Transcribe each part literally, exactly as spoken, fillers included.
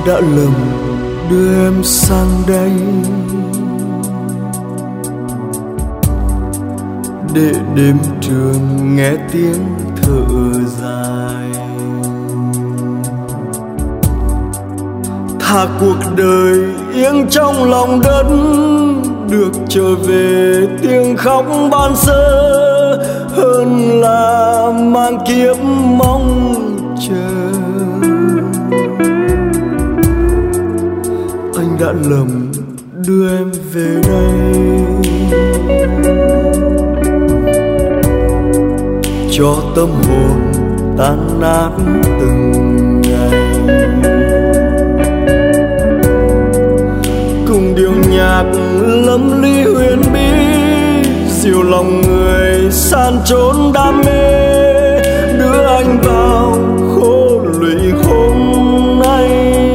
đã lầm đưa em sang đây để đêm trường nghe tiếng thở dài. Thà cuộc đời yên trong lòng đất, được trở về tiếng khóc ban sơ, hơn là mang kiếp mong chờ. Anh đã lầm đưa em về đây cho tâm hồn tan nát từng ngày, cùng điệu nhạc lấm ly huyền bí, dìu lòng người san trốn đam mê, đưa anh vào khô lụy hôm nay.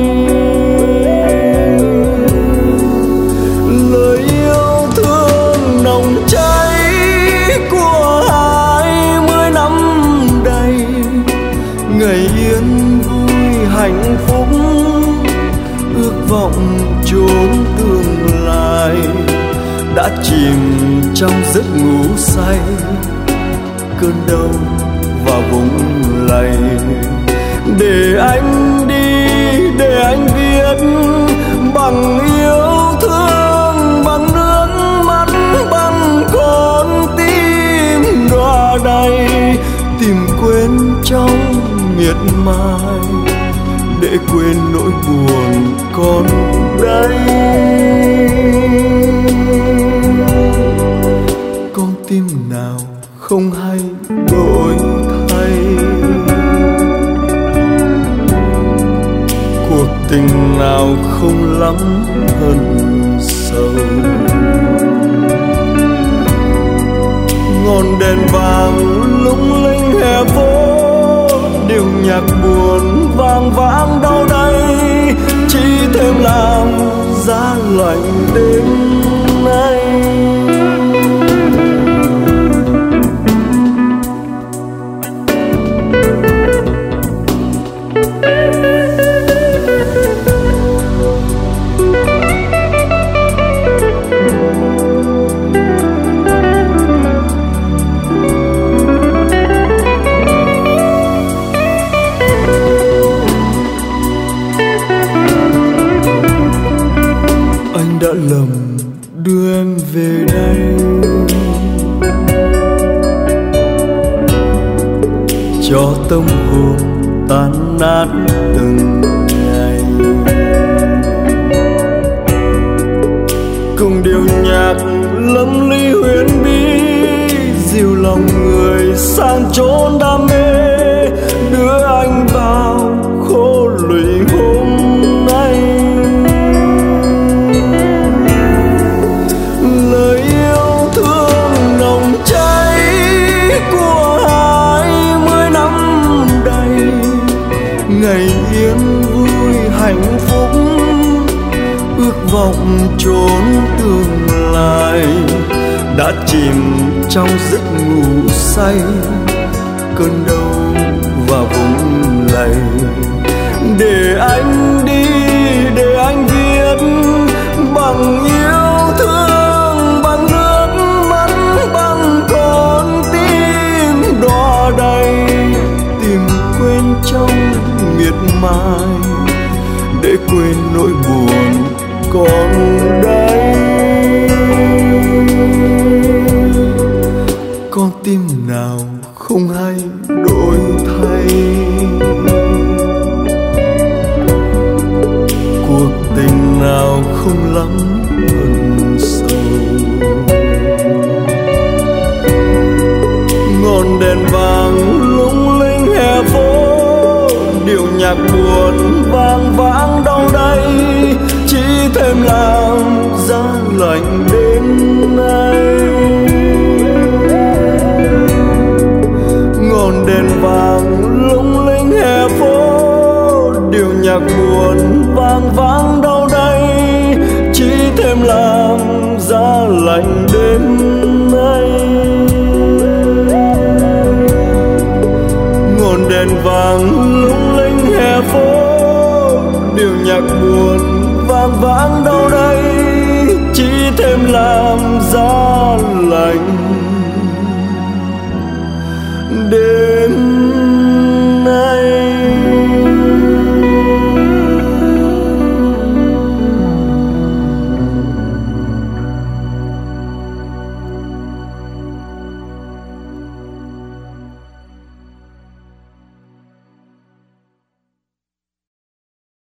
Lời yêu thương nồng cháy của hai mươi năm đầy, ngày yên vui hạnh phúc, ước vọng chốn tương lai đã chìm trong giấc ngủ say. Cơn đau và vùng lầy để anh đi, để anh viết bằng yêu thương, bằng nước mắt, bằng con tim đọa đầy, tìm quên trong miệt mài, để quên nỗi buồn còn đây. Con tim nào không hay đổi thay, cuộc tình nào không lắm hận sâu. Ngọn đèn vàng lung linh hè phố, điệu nhạc buồn vang vang đâu đây, chỉ thêm làm giá lạnh đêm nay. Đã lầm đưa em về đây cho tâm hồn tan nát từng ngày, cùng điệu nhạc lấm ly huyền bí, dìu lòng người sang chốn đam mê, đưa anh vào khô lụy hôm nay. Lời yêu thương nồng cháy của hai mươi năm đầy, ngày yên vui hạnh phúc, ước vọng chốn tương lai đã chìm trong giấc ngủ say. Cơn đau và vùng lầy để anh đi, để anh viết bằng yêu thương, bằng nước mắt, bằng con tim đọa đầy, tìm quên trong miệt mài, để quên nỗi buồn còn đây. Con tim nào không hay đổi thay, cuộc tình nào không lắm hận sâu. Ngọn đèn vàng lung linh hè phố, điệu nhạc buồn vang vang đâu đây, chỉ thêm làm giá lạnh đêm nay. Ngọn đèn vàng lung linh hè phố, điệu nhạc buồn vang vang đâu đây, chỉ thêm làm giá lạnh đêm nay. Ngọn đèn vàng lung linh hè phố, điệu nhạc thêm làm giá